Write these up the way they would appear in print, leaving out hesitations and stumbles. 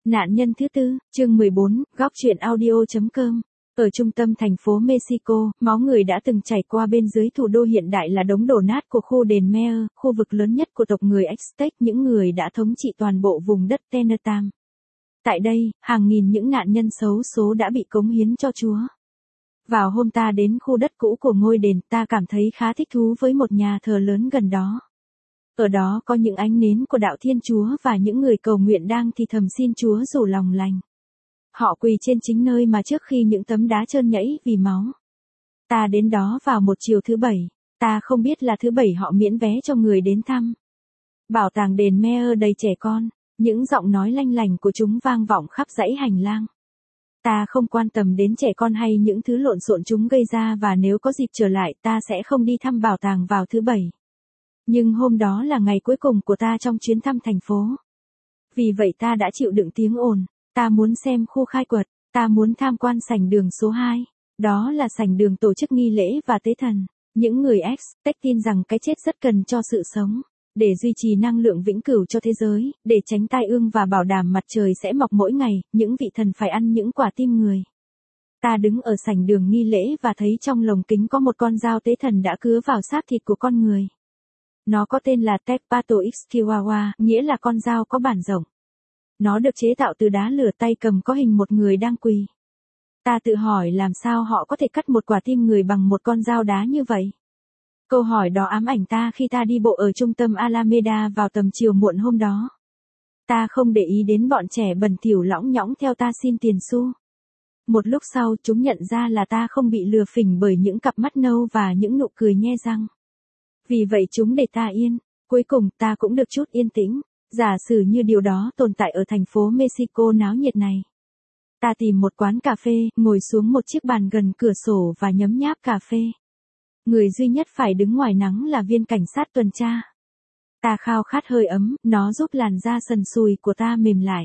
Nạn nhân thứ tư, chương 14, góc truyện audio.com. Ở trung tâm thành phố Mexico, máu người đã từng chảy qua bên dưới thủ đô hiện đại là đống đổ nát của khu đền Meir, khu vực lớn nhất của tộc người Aztec, những người đã thống trị toàn bộ vùng đất Tenochtitlan. Tại đây, hàng nghìn những nạn nhân xấu số đã bị cống hiến cho Chúa. Vào hôm ta đến khu đất cũ của ngôi đền, ta cảm thấy khá thích thú với một nhà thờ lớn gần đó. Ở đó có những ánh nến của đạo Thiên Chúa và những người cầu nguyện đang thì thầm xin Chúa rủ lòng lành. Họ quỳ trên chính nơi mà trước khi những tấm đá trơn nhẵy vì máu. Ta đến đó vào một chiều thứ Bảy, ta không biết là thứ Bảy họ miễn vé cho người đến thăm. Bảo tàng đền Meir đầy trẻ con, những giọng nói lanh lành của chúng vang vọng khắp dãy hành lang. Ta không quan tâm đến trẻ con hay những thứ lộn xộn chúng gây ra, và nếu có dịp trở lại ta sẽ không đi thăm bảo tàng vào thứ Bảy. Nhưng hôm đó là ngày cuối cùng của ta trong chuyến thăm thành phố. Vì vậy ta đã chịu đựng tiếng ồn, ta muốn xem khu khai quật, ta muốn tham quan sảnh đường số 2. Đó là sảnh đường tổ chức nghi lễ và tế thần. Những người Aztec tin rằng cái chết rất cần cho sự sống. Để duy trì năng lượng vĩnh cửu cho thế giới, để tránh tai ương và bảo đảm mặt trời sẽ mọc mỗi ngày, những vị thần phải ăn những quả tim người. Ta đứng ở sảnh đường nghi lễ và thấy trong lồng kính có một con dao tế thần đã cứa vào xác thịt của con người. Nó có tên là Tepatoixquihuahua, nghĩa là con dao có bản rộng. Nó được chế tạo từ đá lửa, tay cầm có hình một người đang quỳ. Ta tự hỏi làm sao họ có thể cắt một quả tim người bằng một con dao đá như vậy. Câu hỏi đó ám ảnh ta khi ta đi bộ ở trung tâm Alameda vào tầm chiều muộn hôm đó. Ta không để ý đến bọn trẻ bẩn thỉu lõng nhõng theo ta xin tiền xu. Một lúc sau chúng nhận ra là ta không bị lừa phỉnh bởi những cặp mắt nâu và những nụ cười nhe răng. Vì vậy chúng để ta yên. Cuối cùng ta cũng được chút yên tĩnh. Giả sử như điều đó tồn tại ở thành phố Mexico náo nhiệt này. Ta tìm một quán cà phê, ngồi xuống một chiếc bàn gần cửa sổ và nhấm nháp cà phê. Người duy nhất phải đứng ngoài nắng là viên cảnh sát tuần tra. Ta khao khát hơi ấm, nó giúp làn da sần sùi của ta mềm lại.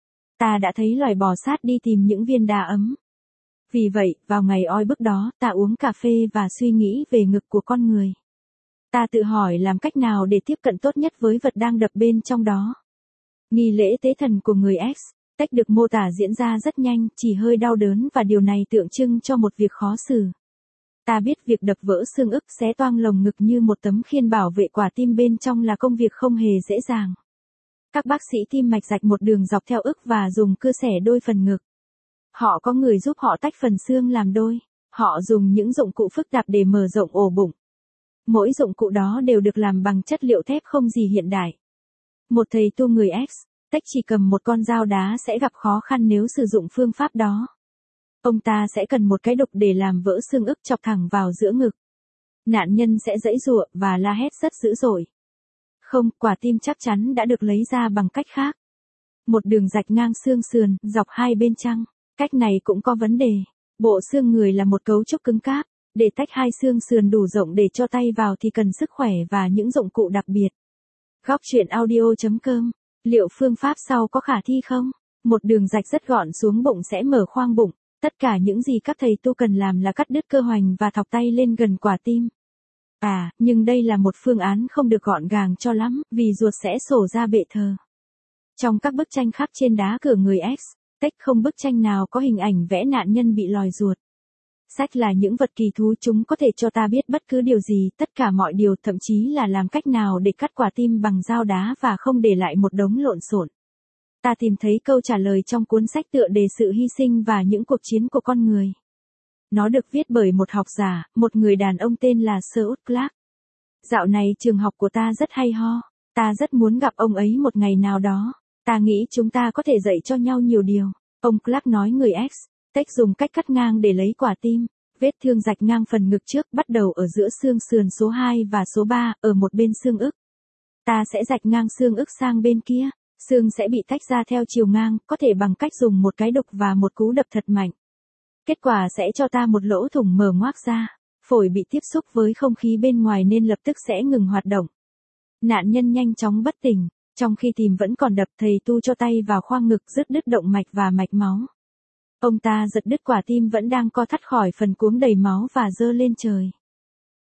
Ta đã thấy loài bò sát đi tìm những viên đá ấm. Vì vậy, vào ngày oi bức đó, ta uống cà phê và suy nghĩ về ngực của con người. Ta tự hỏi làm cách nào để tiếp cận tốt nhất với vật đang đập bên trong đó. Nghi lễ tế thần của người Aztec được mô tả diễn ra rất nhanh, chỉ hơi đau đớn, và điều này tượng trưng cho một việc khó xử. Ta biết việc đập vỡ xương ức, xé toang lồng ngực như một tấm khiên bảo vệ quả tim bên trong là công việc không hề dễ dàng. Các bác sĩ tim mạch rạch một đường dọc theo ức và dùng cưa xẻ đôi phần ngực. Họ có người giúp họ tách phần xương làm đôi. Họ dùng những dụng cụ phức tạp để mở rộng ổ bụng. Mỗi dụng cụ đó đều được làm bằng chất liệu thép không gì hiện đại. Một thầy tu người Aztec chỉ cầm một con dao đá sẽ gặp khó khăn nếu sử dụng phương pháp đó. Ông ta sẽ cần một cái đục để làm vỡ xương ức chọc thẳng vào giữa ngực. Nạn nhân sẽ giãy giụa và la hét rất dữ dội. Không, quả tim chắc chắn đã được lấy ra bằng cách khác. Một đường rạch ngang xương sườn, dọc hai bên chăng. Cách này cũng có vấn đề. Bộ xương người là một cấu trúc cứng cáp. Để tách hai xương sườn đủ rộng để cho tay vào thì cần sức khỏe và những dụng cụ đặc biệt. Góc truyện audio.com. Liệu phương pháp sau có khả thi không? Một đường rạch rất gọn xuống bụng sẽ mở khoang bụng. Tất cả những gì các thầy tu cần làm là cắt đứt cơ hoành và thọc tay lên gần quả tim. Nhưng đây là một phương án không được gọn gàng cho lắm, vì ruột sẽ xổ ra bệ thờ. Trong các bức tranh khắc trên đá cửa người Aztec, không bức tranh nào có hình ảnh vẽ nạn nhân bị lòi ruột. Sách là những vật kỳ thú, chúng có thể cho ta biết bất cứ điều gì, tất cả mọi điều, thậm chí là làm cách nào để cắt quả tim bằng dao đá và không để lại một đống lộn xộn. Ta tìm thấy câu trả lời trong cuốn sách tựa đề Sự hy sinh và những cuộc chiến của con người. Nó được viết bởi một học giả, một người đàn ông tên là Sir Clark. Dạo này trường học của ta rất hay ho. Ta rất muốn gặp ông ấy một ngày nào đó. Ta nghĩ chúng ta có thể dạy cho nhau nhiều điều. Ông Clark nói người Aztec dùng cách cắt ngang để lấy quả tim. Vết thương rạch ngang phần ngực trước, bắt đầu ở giữa xương sườn số 2 và số 3, ở một bên xương ức. Ta sẽ rạch ngang xương ức sang bên kia. Xương sẽ bị tách ra theo chiều ngang, có thể bằng cách dùng một cái đục và một cú đập thật mạnh. Kết quả sẽ cho ta một lỗ thủng mở ngoác ra. Phổi bị tiếp xúc với không khí bên ngoài nên lập tức sẽ ngừng hoạt động. Nạn nhân nhanh chóng bất tỉnh. Trong khi tim vẫn còn đập, thầy tu cho tay vào khoang ngực, dứt đứt động mạch và mạch máu. Ông ta giật đứt quả tim vẫn đang co thắt khỏi phần cuống đầy máu và giơ lên trời.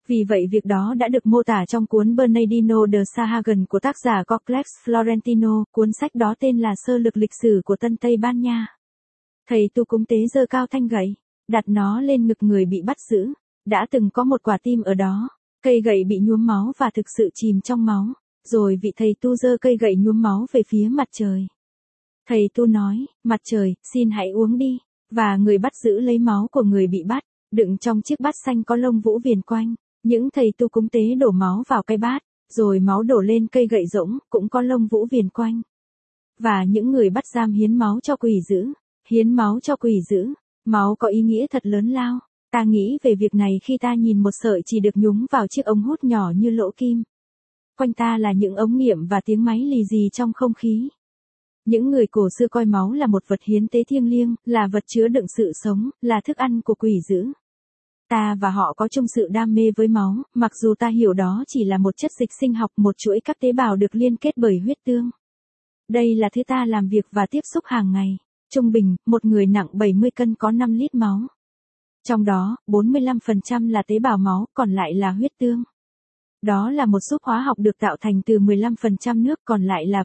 Vì vậy việc đó đã được mô tả trong cuốn Bernardino de Sahagún của tác giả Corclex Florentino, cuốn sách đó tên là Sơ lược lịch sử của Tân Tây Ban Nha. Thầy tu cúng tế giơ cao thanh gậy, đặt nó lên ngực người bị bắt giữ. Đã từng có một quả tim ở đó, cây gậy bị nhuốm máu và thực sự chìm trong máu, rồi vị thầy tu giơ cây gậy nhuốm máu về phía mặt trời. Thầy tu nói, mặt trời, xin hãy uống đi, và người bắt giữ lấy máu của người bị bắt, đựng trong chiếc bát xanh có lông vũ viền quanh. Những thầy tu cúng tế đổ máu vào cái bát, rồi máu đổ lên cây gậy rỗng, cũng có lông vũ viền quanh. Và những người bắt giam hiến máu cho quỷ dữ, hiến máu cho quỷ dữ, máu có ý nghĩa thật lớn lao. Ta nghĩ về việc này khi ta nhìn một sợi chỉ được nhúng vào chiếc ống hút nhỏ như lỗ kim. Quanh ta là những ống nghiệm và tiếng máy lì xì trong không khí. Những người cổ xưa coi máu là một vật hiến tế thiêng liêng, là vật chứa đựng sự sống, là thức ăn của quỷ dữ. Ta và họ có chung sự đam mê với máu, mặc dù ta hiểu đó chỉ là một chất dịch sinh học, một chuỗi các tế bào được liên kết bởi huyết tương. Đây là thứ ta làm việc và tiếp xúc hàng ngày. Trung bình, một người nặng 70 cân có 5 lít máu. Trong đó, 45% là tế bào máu, còn lại là huyết tương. Đó là một xúc hóa học được tạo thành từ 15% nước, còn lại là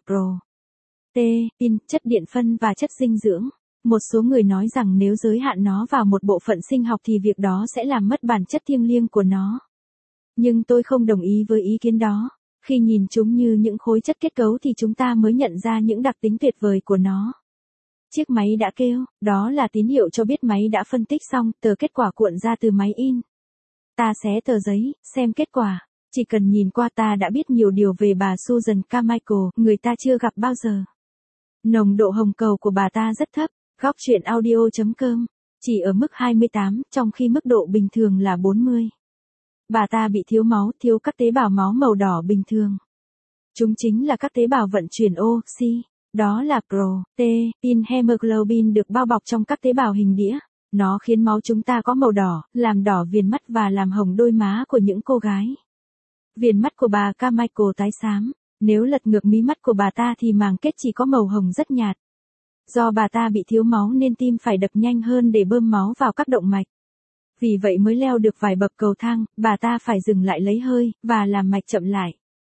protein, chất điện phân và chất dinh dưỡng. Một số người nói rằng nếu giới hạn nó vào một bộ phận sinh học thì việc đó sẽ làm mất bản chất thiêng liêng của nó. Nhưng tôi không đồng ý với ý kiến đó. Khi nhìn chúng như những khối chất kết cấu thì chúng ta mới nhận ra những đặc tính tuyệt vời của nó. Chiếc máy đã kêu, đó là tín hiệu cho biết máy đã phân tích xong, tờ kết quả cuộn ra từ máy in. Ta xé tờ giấy, xem kết quả. Chỉ cần nhìn qua ta đã biết nhiều điều về bà Susan Carmichael, người ta chưa gặp bao giờ. Nồng độ hồng cầu của bà ta rất thấp, góc truyện audio.com, chỉ ở mức 28, trong khi mức độ bình thường là 40. Bà ta bị thiếu máu, thiếu các tế bào máu màu đỏ bình thường. Chúng chính là các tế bào vận chuyển oxy. Đó là protein hemoglobin được bao bọc trong các tế bào hình đĩa. Nó khiến máu chúng ta có màu đỏ, làm đỏ viền mắt và làm hồng đôi má của những cô gái. Viền mắt của bà Carmichael tái xám. Nếu lật ngược mí mắt của bà ta thì màng kết chỉ có màu hồng rất nhạt. Do bà ta bị thiếu máu nên tim phải đập nhanh hơn để bơm máu vào các động mạch. Vì vậy mới leo được vài bậc cầu thang, bà ta phải dừng lại lấy hơi, và làm mạch chậm lại.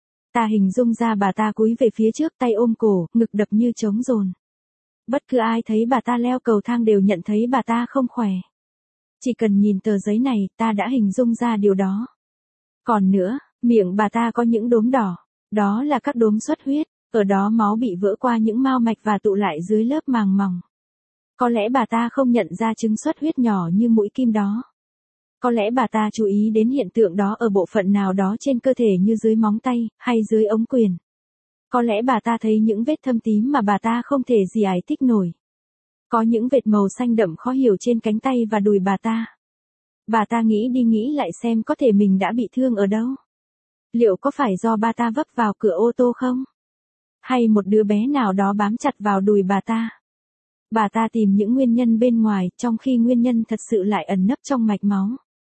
Ta hình dung ra bà ta cúi về phía trước, tay ôm cổ, ngực đập như trống dồn. Bất cứ ai thấy bà ta leo cầu thang đều nhận thấy bà ta không khỏe. Chỉ cần nhìn tờ giấy này, ta đã hình dung ra điều đó. Còn nữa, miệng bà ta có những đốm đỏ. Đó là các đốm xuất huyết, ở đó máu bị vỡ qua những mao mạch và tụ lại dưới lớp màng mỏng. Có lẽ bà ta không nhận ra chứng xuất huyết nhỏ như mũi kim đó. Có lẽ bà ta chú ý đến hiện tượng đó ở bộ phận nào đó trên cơ thể như dưới móng tay, hay dưới ống quyền. Có lẽ bà ta thấy những vết thâm tím mà bà ta không thể giải thích nổi. Có những vệt màu xanh đậm khó hiểu trên cánh tay và đùi bà ta. Bà ta nghĩ đi nghĩ lại xem có thể mình đã bị thương ở đâu. Liệu có phải do bà ta vấp vào cửa ô tô không? Hay một đứa bé nào đó bám chặt vào đùi bà ta? Bà ta tìm những nguyên nhân bên ngoài, trong khi nguyên nhân thật sự lại ẩn nấp trong mạch máu.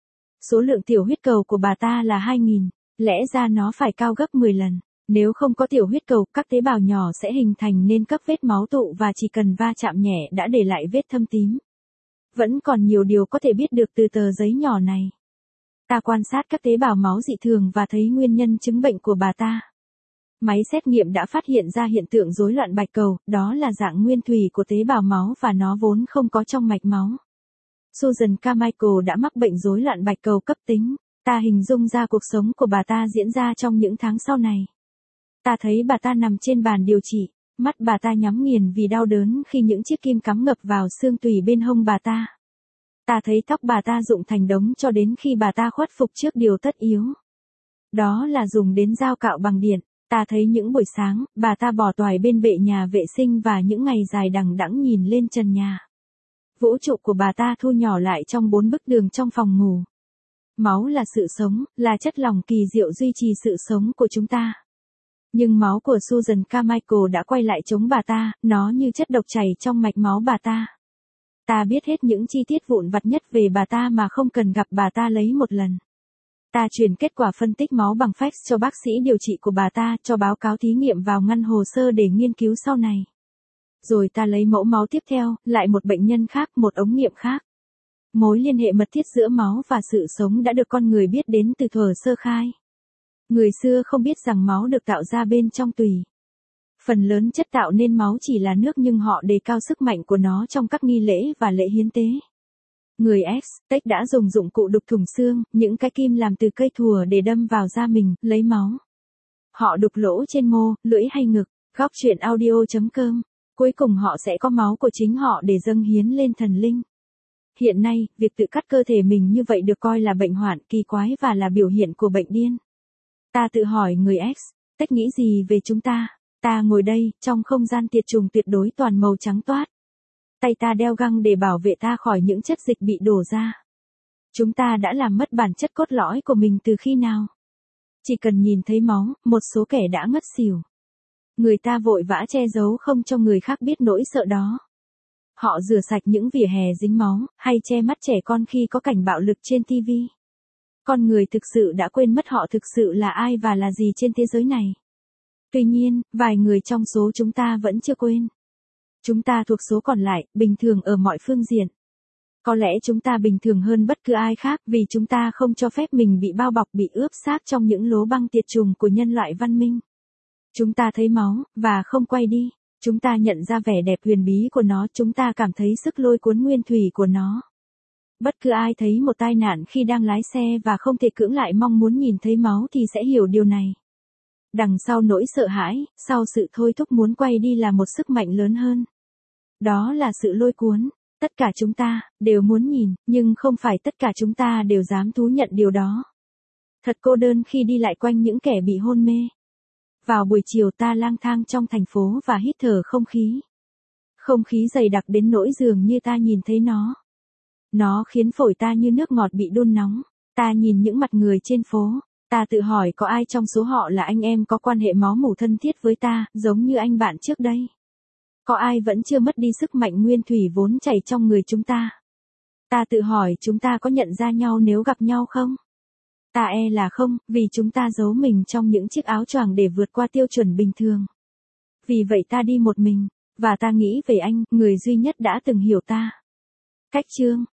Số lượng tiểu huyết cầu của bà ta là 2.000, lẽ ra nó phải cao gấp 10 lần. Nếu không có tiểu huyết cầu, các tế bào nhỏ sẽ hình thành nên các vết máu tụ và chỉ cần va chạm nhẹ đã để lại vết thâm tím. Vẫn còn nhiều điều có thể biết được từ tờ giấy nhỏ này. Ta quan sát các tế bào máu dị thường và thấy nguyên nhân chứng bệnh của bà ta. Máy xét nghiệm đã phát hiện ra hiện tượng rối loạn bạch cầu, đó là dạng nguyên thủy của tế bào máu và nó vốn không có trong mạch máu. Susan Carmichael đã mắc bệnh rối loạn bạch cầu cấp tính. Ta hình dung ra cuộc sống của bà ta diễn ra trong những tháng sau này. Ta thấy bà ta nằm trên bàn điều trị, mắt bà ta nhắm nghiền vì đau đớn khi những chiếc kim cắm ngập vào xương tủy bên hông bà ta. Ta thấy tóc bà ta rụng thành đống cho đến khi bà ta khuất phục trước điều tất yếu. Đó là dùng đến dao cạo bằng điện. Ta thấy những buổi sáng, bà ta bỏ toài bên bệ nhà vệ sinh và những ngày dài đằng đẵng nhìn lên trần nhà. Vũ trụ của bà ta thu nhỏ lại trong 4 bức tường trong phòng ngủ. Máu là sự sống, là chất lỏng kỳ diệu duy trì sự sống của chúng ta. Nhưng máu của Susan Carmichael đã quay lại chống bà ta, nó như chất độc chảy trong mạch máu bà ta. Ta biết hết những chi tiết vụn vặt nhất về bà ta mà không cần gặp bà ta lấy một lần. Ta truyền kết quả phân tích máu bằng fax cho bác sĩ điều trị của bà ta, cho báo cáo thí nghiệm vào ngăn hồ sơ để nghiên cứu sau này. Rồi ta lấy mẫu máu tiếp theo, lại một bệnh nhân khác, một ống nghiệm khác. Mối liên hệ mật thiết giữa máu và sự sống đã được con người biết đến từ thuở sơ khai. Người xưa không biết rằng máu được tạo ra bên trong tùy. Phần lớn chất tạo nên máu chỉ là nước nhưng họ đề cao sức mạnh của nó trong các nghi lễ và lễ hiến tế. Người Aztec đã dùng dụng cụ đục thủng xương, những cái kim làm từ cây thùa để đâm vào da mình, lấy máu. Họ đục lỗ trên mô, lưỡi hay ngực. Góc chuyện audio.com. Cuối cùng họ sẽ có máu của chính họ để dâng hiến lên thần linh. Hiện nay, việc tự cắt cơ thể mình như vậy được coi là bệnh hoạn kỳ quái và là biểu hiện của bệnh điên. Ta tự hỏi người Aztec nghĩ gì về chúng ta? Ta ngồi đây, trong không gian tiệt trùng tuyệt đối toàn màu trắng toát. Tay ta đeo găng để bảo vệ ta khỏi những chất dịch bị đổ ra. Chúng ta đã làm mất bản chất cốt lõi của mình từ khi nào? Chỉ cần nhìn thấy máu, một số kẻ đã ngất xỉu. Người ta vội vã che giấu không cho người khác biết nỗi sợ đó. Họ rửa sạch những vỉa hè dính máu, hay che mắt trẻ con khi có cảnh bạo lực trên TV. Con người thực sự đã quên mất họ thực sự là ai và là gì trên thế giới này. Tuy nhiên, vài người trong số chúng ta vẫn chưa quên. Chúng ta thuộc số còn lại, bình thường ở mọi phương diện. Có lẽ chúng ta bình thường hơn bất cứ ai khác vì chúng ta không cho phép mình bị bao bọc bị ướp xác trong những lố băng tiệt trùng của nhân loại văn minh. Chúng ta thấy máu, và không quay đi. Chúng ta nhận ra vẻ đẹp huyền bí của nó, chúng ta cảm thấy sức lôi cuốn nguyên thủy của nó. Bất cứ ai thấy một tai nạn khi đang lái xe và không thể cưỡng lại mong muốn nhìn thấy máu thì sẽ hiểu điều này. Đằng sau nỗi sợ hãi, sau sự thôi thúc muốn quay đi là một sức mạnh lớn hơn. Đó là sự lôi cuốn. Tất cả chúng ta đều muốn nhìn, nhưng không phải tất cả chúng ta đều dám thú nhận điều đó. Thật cô đơn khi đi lại quanh những kẻ bị hôn mê. Vào buổi chiều ta lang thang trong thành phố và hít thở không khí. Không khí dày đặc đến nỗi dường như ta nhìn thấy nó. Nó khiến phổi ta như nước ngọt bị đun nóng. Ta nhìn những mặt người trên phố. Ta tự hỏi có ai trong số họ là anh em có quan hệ máu mủ thân thiết với ta, giống như anh bạn trước đây. Có ai vẫn chưa mất đi sức mạnh nguyên thủy vốn chảy trong người chúng ta? Ta tự hỏi chúng ta có nhận ra nhau nếu gặp nhau không? Ta e là không, vì chúng ta giấu mình trong những chiếc áo choàng để vượt qua tiêu chuẩn bình thường. Vì vậy ta đi một mình, và ta nghĩ về anh, người duy nhất đã từng hiểu ta. Cách chương